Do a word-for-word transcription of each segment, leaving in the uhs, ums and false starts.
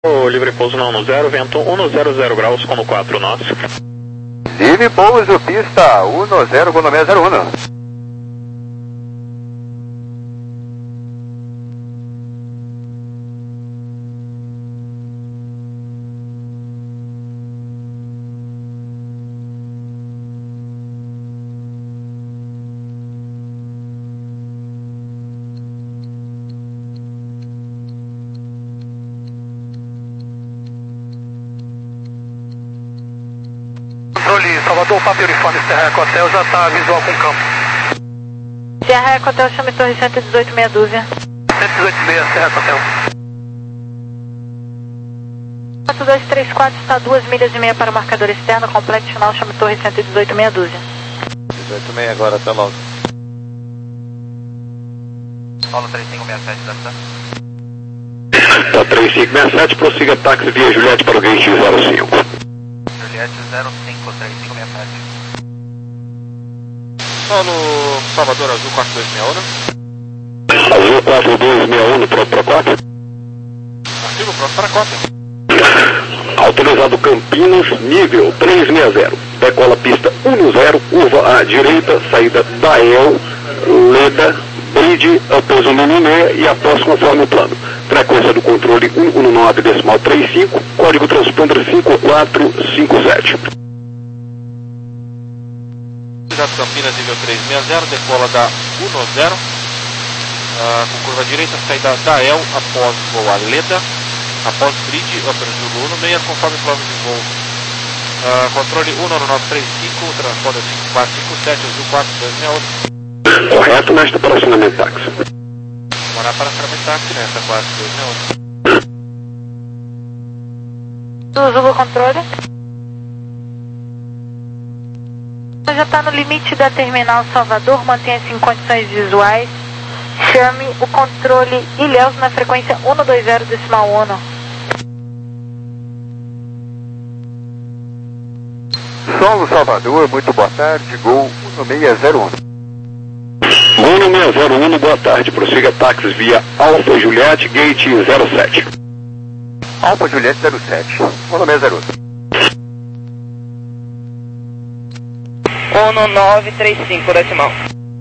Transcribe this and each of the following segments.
O livre pouso não no zero, vento um zero zero graus com no quatro nós. Livre pouso, pista um zero com no seis zero um. Controle Salvador, Papa Uniforme, Serra Eco Hotel, já está visual com campo. Serra Eco Hotel, chame Torre cento e dezoito, meia dúzia. cento e dezoito, meia, Serra Eco Hotel. quatro dois três quatro, está duas milhas e meia para o marcador externo, completo final, chame Torre cento e dezoito, meia dúzia. dezoito meia agora, até logo. Paulo três cinco seis sete, deve estar. Tá três cinco seis sete, prossiga táxi via Juliette para o gate zero cinco. Juliette zero cinco três cinco seis sete. Solo Salvador Azul quatro dois seis um. Azul quatro dois seis um, pronto para quatro. Artigo pronto para cópia. Autorizado Campinas, nível três seis zero. Decola pista um zero, curva à direita, saída Dael, Leda, Bridge, pouso Mimimé e após conforme o plano. Frequência do controle um um nove decimal trinta e cinco, código transponder cinco quatro cinco sete. Autorizado Campinas, nível três seis zero, decola da um zero, uh, com curva à direita, saída Dael, após voar Leda, após Bridge, upper Zulu um seis, conforme plano de voo. Uh, controle um nove três cinco, transponder cinco quatro cinco sete, Azul quatro dois seis um. Correto, mestre, para acionamento táxi. Morar para ferramentar aqui nessa quatro dois seis um. Zulu controle. Já está no limite da terminal Salvador, mantenha-se em condições visuais. Chame o controle Ilhéus na frequência um dois zero decimal um. Solo Salvador, muito boa tarde, Gol um seis zero um. Gol no seis zero um, boa tarde, prossiga táxis via Alfa Juliette, gate zero sete. Alfa Juliette zero sete, um seis zero um. um nove três cinco decimal.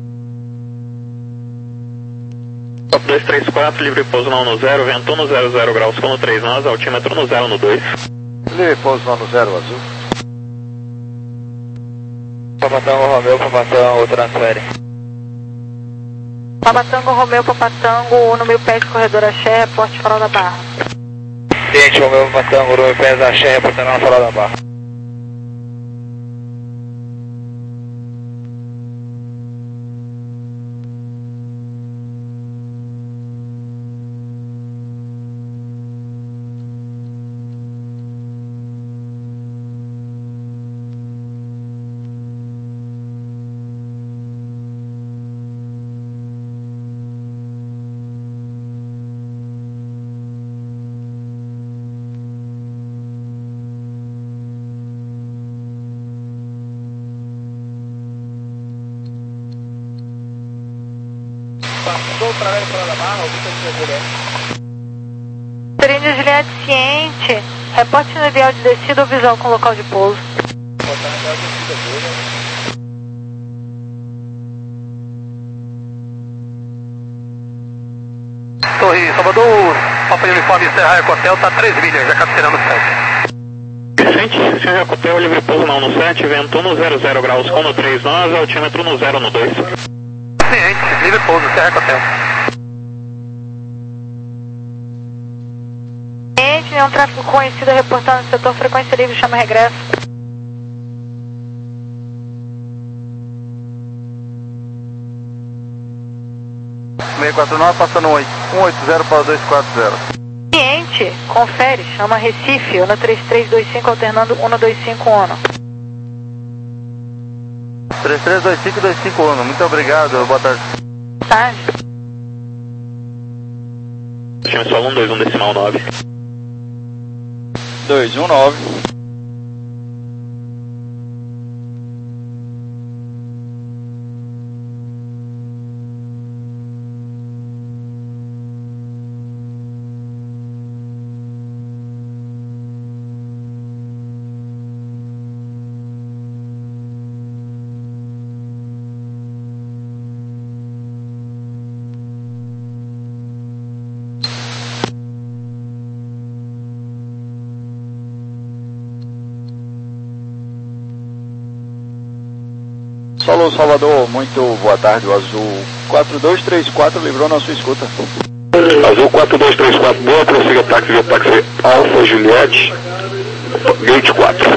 Top dois três quatro, livre pouso não no zero, vento um zero zero graus com no três nós, altímetro no zero no dois. Livre pouso não no zero, azul. Papatango Romeu, Papatango, transfere. Papatango Romeu, Papatango, um mil pés, corredor Axé, reporte Farol da Barra. Cliente Romeu, Papatango, um mil pés, Axé, reportando na Farol da Barra. Passou para ver para a barra, o que você Trinho Juliette ciente, reporte no ideal de descida ou visual com local de pouso. Torre Salvador, Papa Uniforme, Serra Eco Hotel, está três milhas, já capturando sete. Vicente, Serra Eco Hotel, livre pouso não no sete, vento no zero zero graus com no três nós, altímetro no zero no dois. Ciente, livre pouso, Serra Eco Hotel. Ciente, nenhum tráfego conhecido reportando no setor, frequência livre, chama regresso. seis quatro nove, passando um oito zero para dois quatro zero. Ciente, confere, chama Recife, um três três dois cinco, alternando um dois cinco um. três três dois cinco dois cinco um, muito obrigado, boa tarde. Tarde. Chame só um dois um decimal nove. dois um nove. Solo Salvador, muito boa tarde, o Azul quatro dois três quatro livrou na sua escuta. Azul quatro dois três quatro, boa, prossiga táxi via táxi Alfa Juliette, Gate quatro.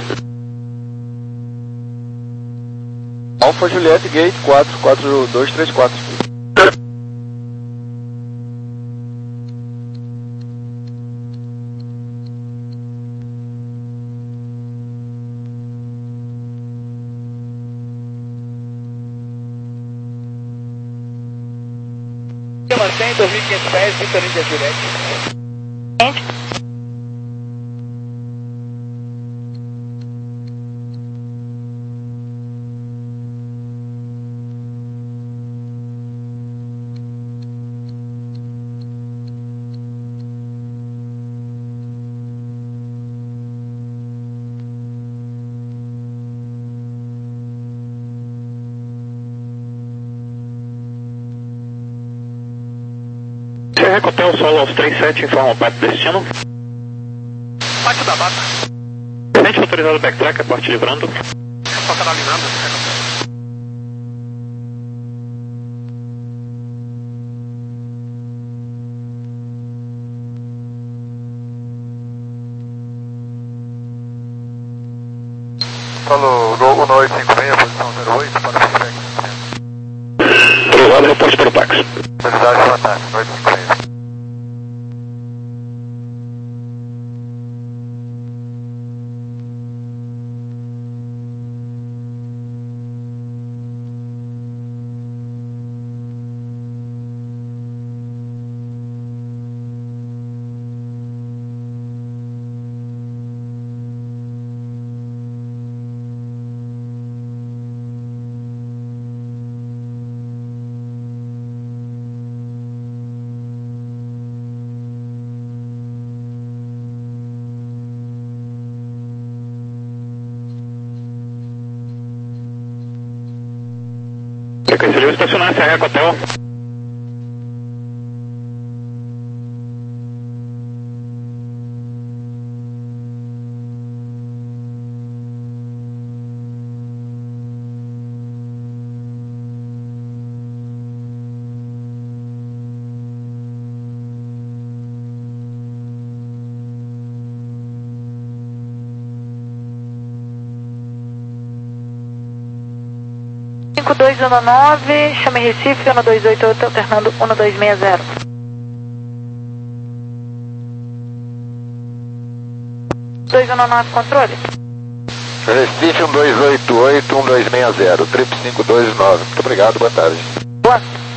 Alfa Juliette, Gate quatro, quatro dois três quatro. Mantém dois mil e quinhentos pés, Vitor Índia Direct. Hotel Solo trinta e sete, informa o parte destino. Pátio da Bata. Presente autorizado backtrack, a parte livrando. Só canal livrando. Solo Gol um oito cinco seis, posição zero oito, para o feedback. Autorizado, reporte para o táxi. Velocidade para táxi, oito cinco seis. Frequência livre, estacionar, C R Hotel. cinco dois um nove, chame Recife, um dois oito oito, alternando um dois seis zero. dois um nove, controle. Recife um dois oito oito, um dois seis zero, trip cinco dois nove. Muito obrigado, boa tarde. Boa.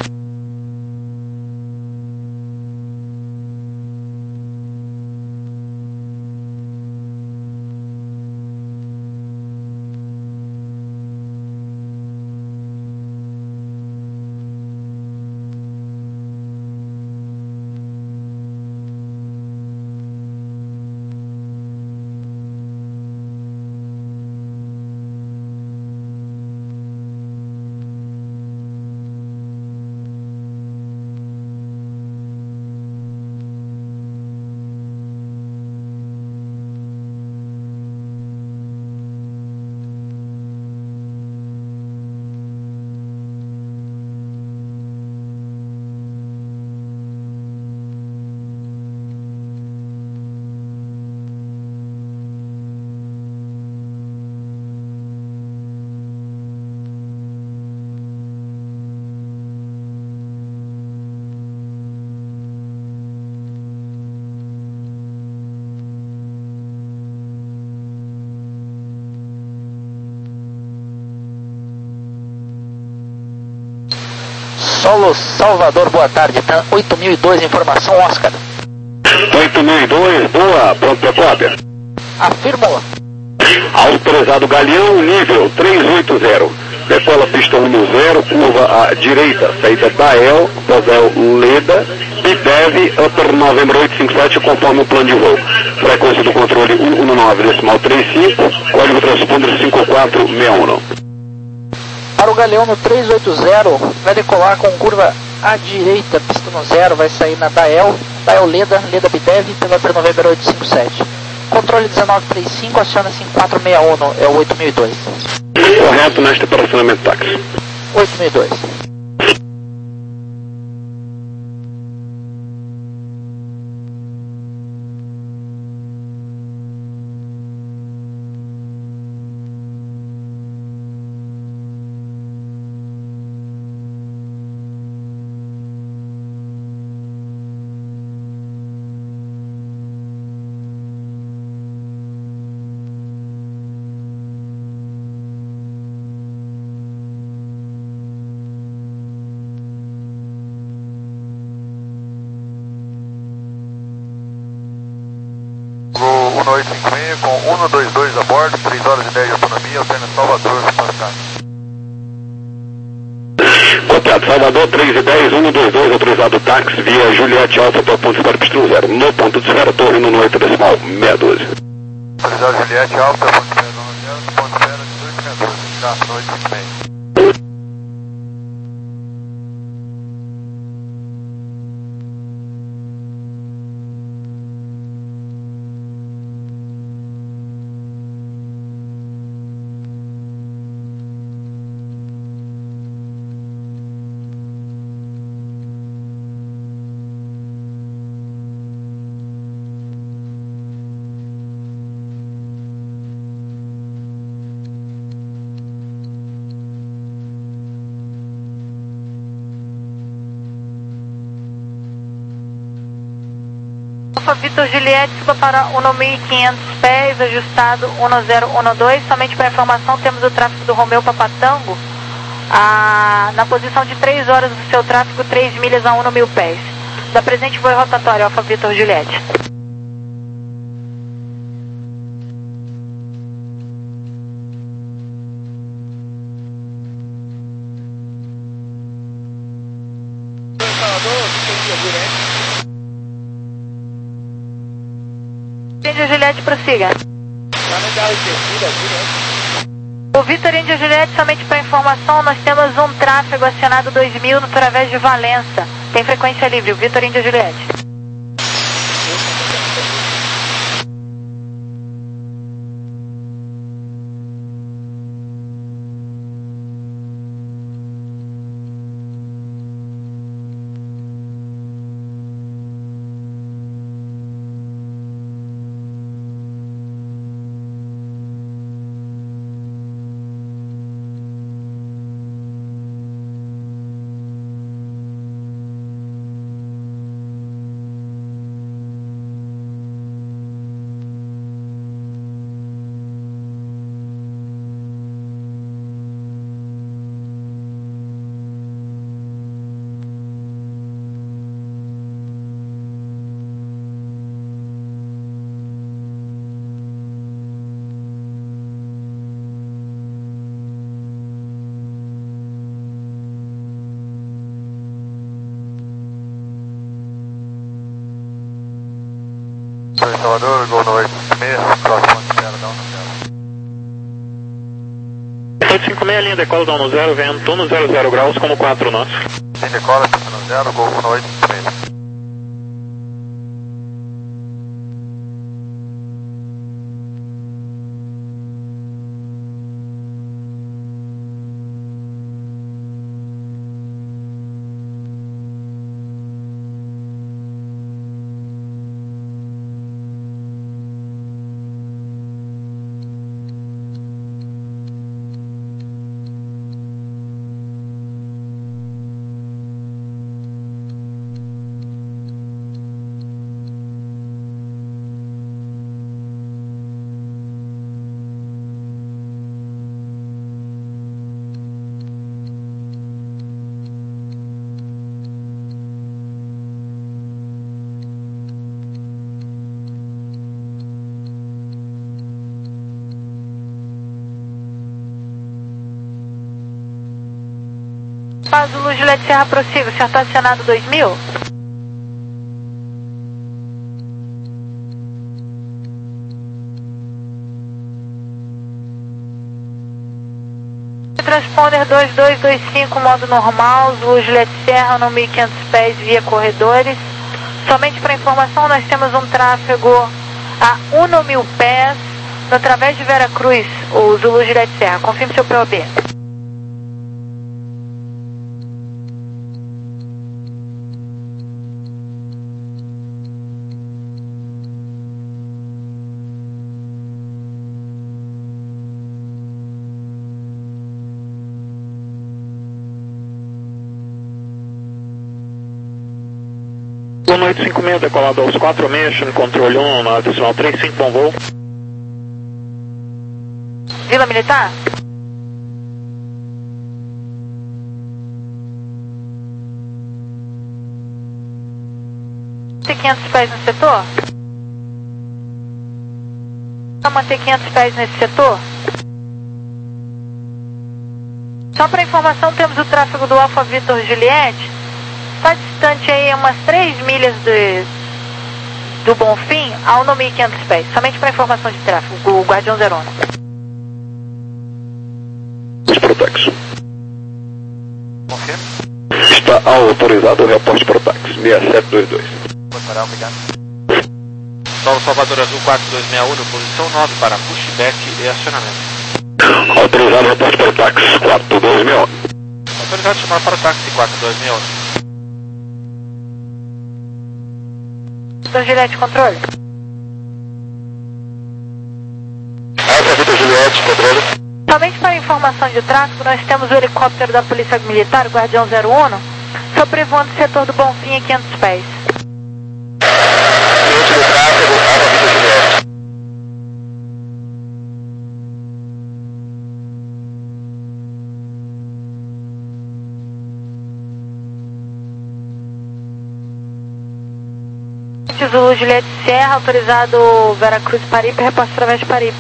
Solo Salvador, boa tarde, tá oito mil e dois, informação Oscar. oito mil e dois, boa, pronto para cópia. Afirmo. Autorizado Galeão, nível trezentos e oitenta. Decola pista um zero, curva à direita, saída da El, Posel Leda, Bidev, Upper November oito cinco sete, conforme o plano de voo. Frequência do controle cento e nove, decimal trinta e cinco, código transponder cinco quatro seis um. Para o Galeão no trezentos e oitenta, vai decolar com curva à direita, pista no zero, vai sair na Dael, Dael Leda, Leda Bidev, pela Upper November oito cinco sete. controle dezenove trinta e cinco, aciona-se em quatro seis um, é o oito mil e dois. Correto, neste operacionamento táxi. oito mil e dois. um oito cinco seis com um dois dois a bordo, três horas e dez de autonomia, alterna Salvador para cá. Copiado, Salvador três e dez, um dois dois, autorizado táxi via Juliette Alfa para o ponto de espera Pistão Zero. No ponto de espera, torre no oito decimal, seis doze. Autorizado Juliette Alfa, ponto de espera zero, ponto de espera dezoito seis doze, já, no oito cinco seis. Alfa Vitor Juliette, suba para um mil e quinhentos pés, ajustado um zero um dois. Somente para informação, temos o tráfego do Romeu Papatango ah, na posição de três horas do seu tráfego, três milhas a um mil pés. Da presente voo rotatório, Alfa Vitor Juliette. Índia Juliette, prossiga. O Vitor Índia Juliette, somente para informação, nós temos um tráfego acionado dois mil através de Valença. Tem frequência livre, o Vitor Índia Juliette. Salvador, Gol no oito cinco seis, próximo de zero, dá um zero. oito cinco seis, linha decola, dá um zero, vento no zero zero graus, como quatro nós. Linha decola, pista no zero, Gol no oito cinco seis. Paz do Luz Juliette Serra, prossiga. O senhor está acionado dois mil? Transponder dois dois dois cinco, modo normal, Luz Juliette Serra, no mil e quinhentos pés, via corredores. Somente para informação, nós temos um tráfego a um mil pés, no através de Vera Cruz, o Zulu Juliette Serra. Confirme seu P O B. um oito cinco seis, decolado aos quatro seis, chame controle um, na decimal trinta e cinco, bom voo. Vila Militar? Manter quinhentos pés no setor? Só manter quinhentos pés nesse setor? Só para informação, temos o tráfego do Alfa Vitor Juliette. Está distante aí umas três milhas de, do Bonfim a um mil e quinhentos pés. Somente para informação de tráfego, o Guardião zero um. Protex. Confirme. Está autorizado o reporte Protex seis sete dois dois. Botará, obrigado. Solo Salvador Azul quatro dois seis um, posição nove para pushback e acionamento. Autorizado o reporte Protex quatro dois seis um. Autorizado chamar para o táxi quatro dois seis um. Vitor Juliette, controle. Alfa Vitor Juliette, controle. Somente para informação de tráfego, nós temos o helicóptero da Polícia Militar, o Guardião zero um, sobrevoando o setor do Bonfim a quinhentos pés. Cliente do tráfego, Alfa Vitor Juliette. Zulu Juliette Serra, autorizado Vera Cruz Paripe, reposto através de Paripe.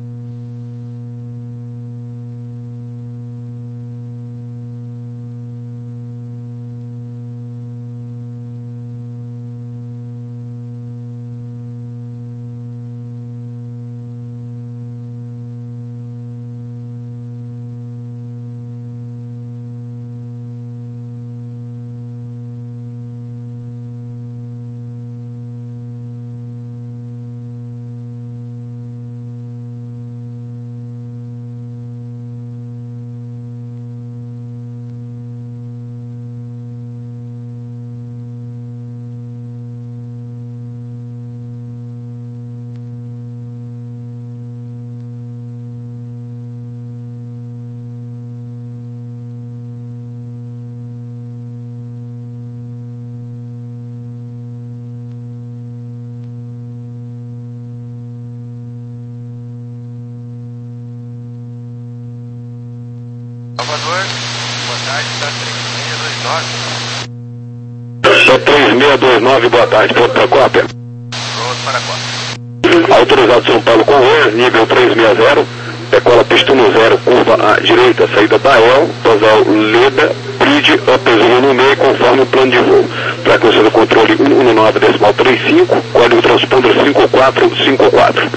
Salvador, boa tarde, está três seis dois nove. Está três seis dois nove, boa tarde, ponto para cópia. Pronto para cópia. Autorizado São Paulo com O, nível três seis zero, decola pista um zero, curva à direita, saída da E L, Tosal Leda, bridge, upzero no meio, conforme o plano de voo. Frequência do controle um um nove, decimal trinta e cinco, código transponder cinco quatro cinco quatro.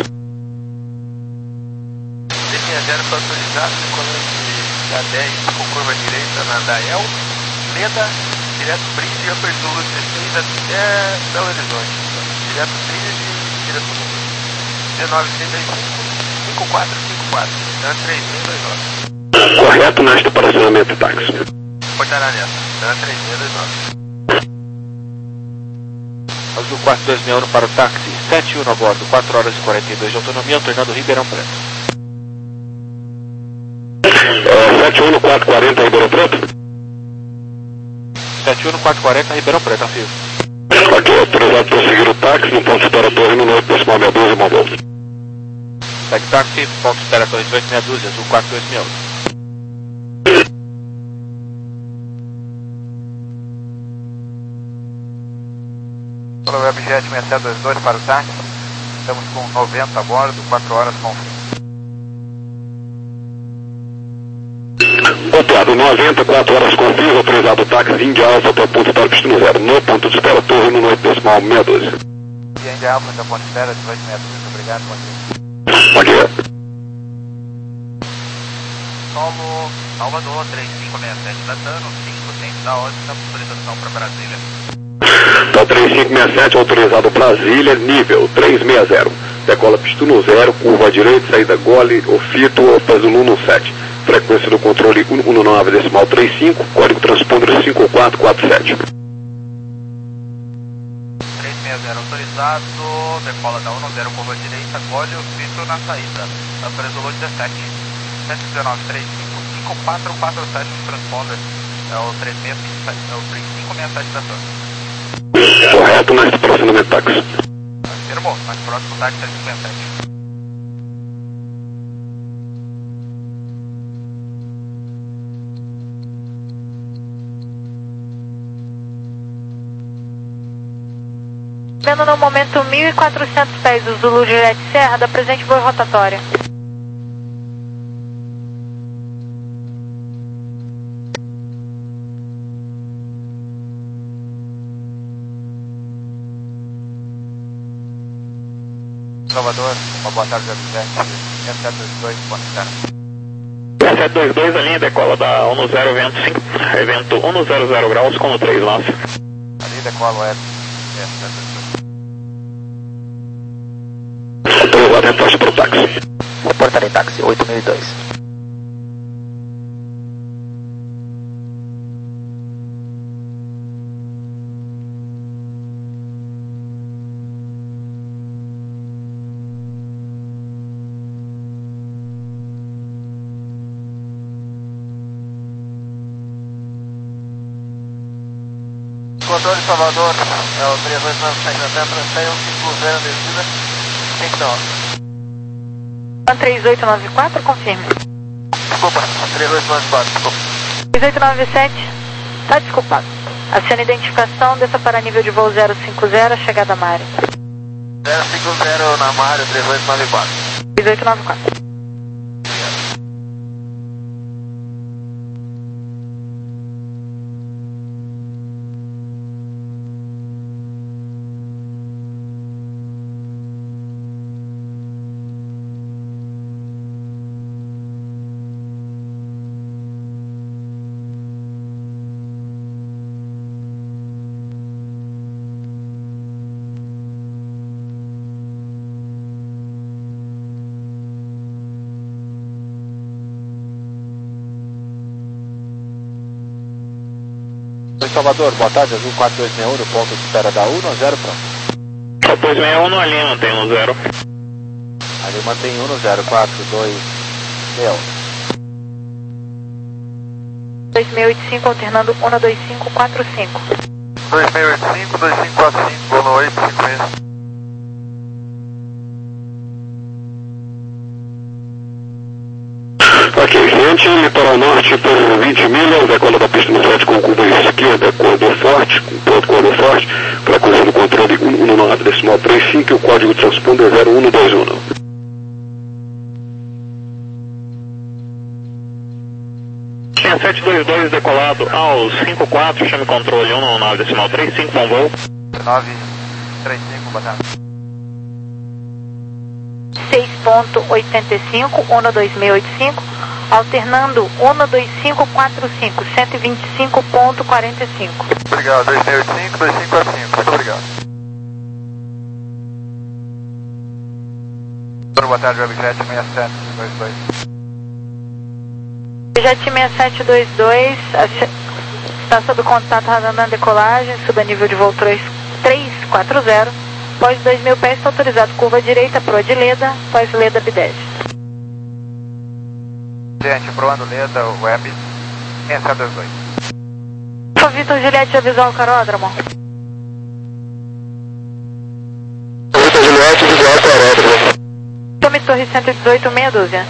três seis zero para autorizado, decolante da dez com curva direita na da E L, Leda, direto bridge e upzero dezesseis até Belo Horizonte. Direto bridge e direto número. dezenove trinta e cinco, cinco quatro cinco quatro, então três seis dois nove. Correto neste estacionamento táxi. Portará nessa, então três seis dois nove. Azul quatro dois seis um para o táxi, sete um a bordo, quatro horas e quarenta e dois de autonomia, alternando Ribeirão Preto. É, sete um quatro quatro zero, Ribeirão Preto? sete um quatro quatro zero, Ribeirão Preto, afio. Ok, autorizado para seguir o táxi no ponto de espera torre no noite decimal seis doze, bom voo. Segue táxi, ponto espera torre dezoito meia dúzia, Azul quatro dois seis um. Pelo Webjet seis sete dois dois para o táxi, estamos com noventa a bordo, quatro horas com fim. Operado noventa, quatro horas com fim, autorizado o táxi India Alfa até o ponto para pista no zero, no ponto de espera torre no noite decimal seis doze. E India Alfa até o ponto de espera, dezoito meia dúzia, obrigado, bom dia. Ok. Solo Salvador, três cinco seis sete, datando, cinco cento da ordem da autorização para Brasília. Tá três cinco seis sete, autorizado Brasília, nível três seis zero. decola pista um zero, curva à direita, saída Gole, Ofito, Alfa Zulu um sete. Frequência do controle um um nove decimal trinta e cinco, código transponder cinco quatro quatro sete. três seis zero autorizado, decola da um zero, curva à direita, Gole, Ofito na saída. Alfa Zulu dezessete, sete um nove três cinco cinco quatro quatro sete, transponder. É o três seis cinco seis sete da torre. Correto, mais próximo do táxi. Confirmou, mais próximo do táxi três cinco seis sete. Vendo no momento mil e quatrocentos pés o Zulu Juliette Serra, da presente voo rotatória. Salvador, uma boa tarde, sete sete dois dois, ponto zero. sete dois dois, a linha decola da um zero, vento cinco, evento um zero zero graus, com três nós. Ali decola o F, sete sete dois dois. Aprovado, reporte para o táxi. Reportarei táxi oito mil e dois. Controle Salvador, é o três dois nove sete da Tempra, saiu cinco zero descida, então. três oito nove quatro, confirme. Desculpa, três oito nove quatro, desculpa. três oito nove sete, tá desculpado. Acione identificação, desça para nível de voo zero cinco zero, chegada a Mário. zero cinco zero na Mário, três oito nove quatro. três oito nove quatro. Salvador, boa tarde, Azul quatro dois seis um, no ponto de espera da um zero, pronto. quatro dois seis um, a linha mantém um zero. Ali mantém um zero, quatro dois seis um. dois seis oito cinco, alternando um dois cinco quatro cinco. dois seis oito cinco, dois cinco quatro cinco, boa noite, cinco meses. Ok, gente, litoral norte por vinte milhas, decola da pista no sete com curva esquerda, corredor forte, com ponto corredor forte, frequência do controle um um nove decimal trinta e cinco e o código de transponder zero um dois um. Tinha sete dois dois decolado aos cinco quatro, chame controle um nove decimal trinta e cinco, bom voo. nove três cinco, boa tarde. seis ponto oitenta e cinco, um dois seis oito cinco, alternando um dois cinco quatro cinco, cento e vinte e cinco ponto quarenta e cinco. Obrigado, dois seis oito cinco, dois cinco quatro cinco, muito obrigado. Boa tarde, Webjet seis sete dois dois. Jet seis sete dois dois, está sob contato radando a decolagem, suba nível de voo três quatro zero. Pós dois mil pés, está autorizado curva direita, proa de Leda, pós Leda B dez. Gente, proando Leda, Web, seis sete dois dois. Por Vitor Juliette, visual caródromo. Vitor Juliette, visual caródromo. Tome torre cento e dezoito, meia dúzia.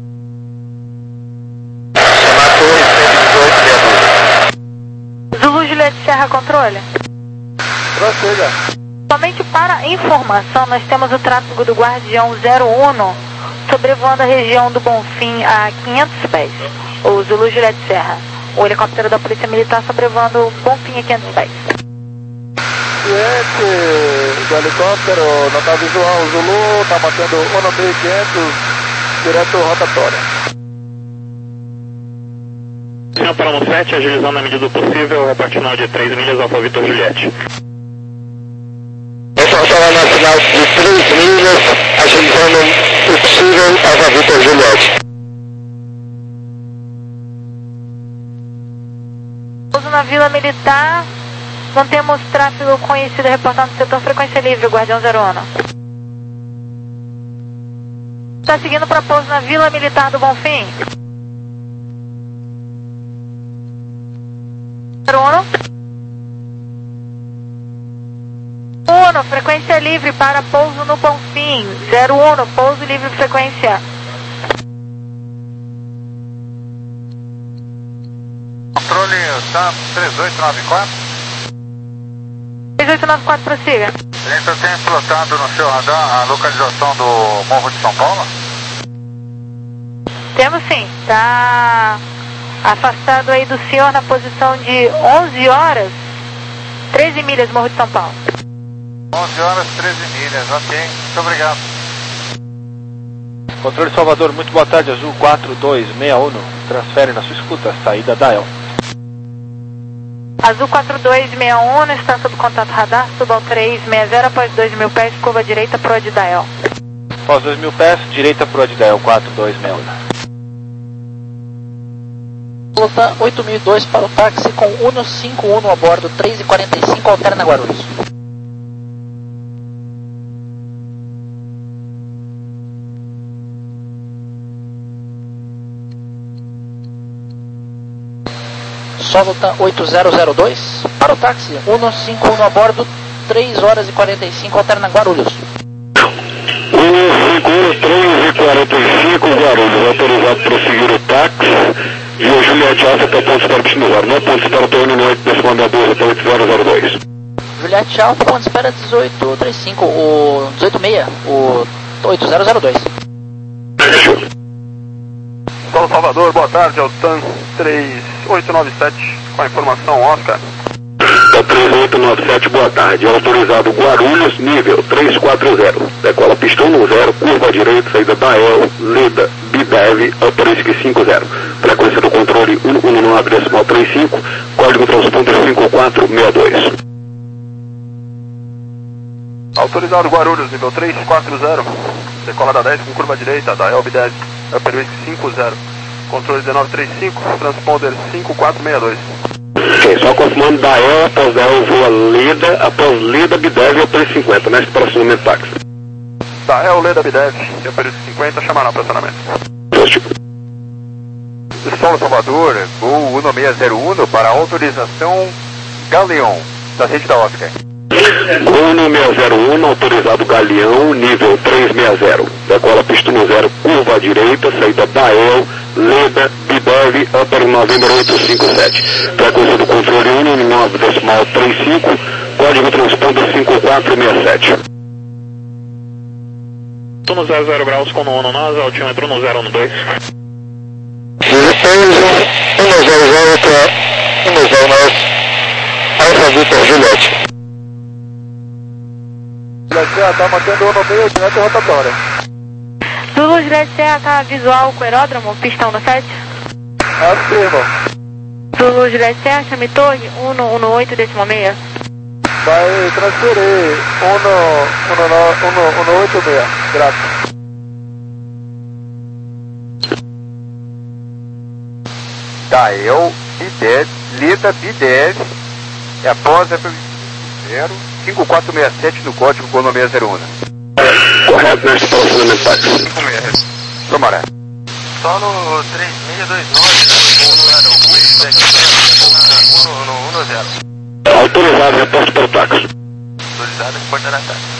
Chamar torre cento e dezoito, meia dúzia. Zulu Juliette Serra, controle. Prossiga. Somente para informação, nós temos o tráfego do Guardião zero um sobrevoando a região do Bonfim a quinhentos pés. O Zulu Juliette Serra. O helicóptero da Polícia Militar sobrevoando o Bonfim a quinhentos pés. Cliente do helicóptero, não está visual, o Zulu está batendo um mil e quinhentos, direto rotatória. Senhor para um sete, agilizando na medida do possível, repartindo de três milhas, Alfa Vitor Juliette. Estação nacional de três milhas, o possível, Alfa Vitor Juliette. Pouso na Vila Militar, não temos tráfego conhecido reportando no setor frequência livre, Guardião zero um. Está seguindo para pouso na Vila Militar do Bonfim. zero um. Uno, frequência livre para pouso no Bonfim. zero um, pouso livre frequência. Controle TAM três oito nove quatro. três oito nove quatro, prossiga. A gente tem explotado no seu radar a localização do Morro de São Paulo? Temos sim, está afastado aí do senhor na posição de onze horas, treze milhas, Morro de São Paulo. onze horas, treze milhas, ok. Muito obrigado. Controle Salvador, muito boa tarde, Azul quatro dois seis um, transfere na sua escuta, saída da E L. Azul quatro dois seis um, está sob contato radar, suba ao três seis zero após dois mil pés, curva direita pro A D da E L. Após dois mil pés, direita pro A D da E L quatro dois seis um. Lutan oito mil e dois para o táxi com Uno cinco um a bordo, três e quarenta e cinco, alterna Guarulhos. Só Lutan oito zero zero dois para o táxi, Uno cinco um a bordo, três horas e quarenta e cinco, alterna Guarulhos. Uno cinco um, três e quarenta e cinco, Guarulhos, autorizado para prosseguir o táxi. Via Juliette Alfa até ponto espera destino zero. Não ponto espera até o oito, decimal meia doze até oito zero zero dois. Juliette Alfa, ponto espera dezoito trinta e cinco, o dezoito seis, o oito zero zero dois. Paulo Salvador, boa tarde, é o TAM três oito nove sete, com a informação Oscar. Da três oito nove sete, boa tarde. Autorizado Guarulhos, nível três quatro zero. Decola pistão no zero, curva à direita, saída da E L, Leda, Bidev, Autorisque cinco zero. Frequência do controle um um nove decimal trinta e cinco, código transponder cinco quatro seis dois. Autorizado Guarulhos, nível três quatro zero. Decola da dez com curva à direita, da E L Bidev, Autorisque cinco zero. Controle dezenove trinta e cinco, transponder cinco quatro seis dois. Ok, só confirmando da E L, após da E L voa Leda, após Leda, Bidev e Autorisque cinquenta, neste estacionamento táxi. Da E L, Leda, Bidev e Autorisque cinquenta, chamará para estacionamento. Positivo. Solo Salvador, voo Uno seis zero um para autorização Galeão, da rede da Oscar. Uno seis zero um, autorizado Galeão, nível três seis zero. Decola pista no zero, curva à direita, saída da E L, Leda, Bidev, Upper November oito cinco sete. Frequência do controle um um nove decimal trinta e cinco, código transponder cinco quatro seis sete. Tô no zero zero graus com o Uno NASA, altímetro no zero um dois. um zero zero para um zero nove, Alfa Vitor Juliette. Juliette está mantendo o Uno meio direto e rotatória. Zulu Juliette Serra, visual com aeródromo, pistão no sete. Afirma. Zulu Juliette Serra, chame torre, um um oito decimal seis. Vai transferir um oito seis, graças. Da E L, Bidev, Leda, Bidev, e após a zero cinco quatro seis sete no código com o seis zero um. Correto, neste estacionamento táxi. cinco meses. Tomará. Solo três seis dois nove, um zero. Autorizado, reporte para o táxi. Autorizado, reporte para o táxi.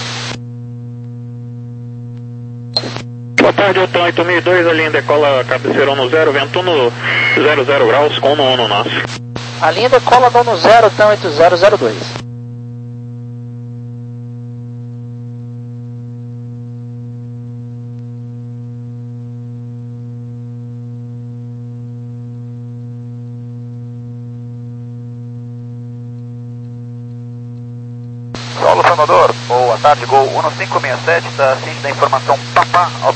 Boa tarde, Otan oito mil e dois, a linha decola cabeceirão no zero, vento no zero zero graus com o Uno nosso. A linha decola dá no zero, TAM oito zero zero dois. Solo Salvador, boa tarde, Gol um cinco seis sete, da ciente da informação Papá.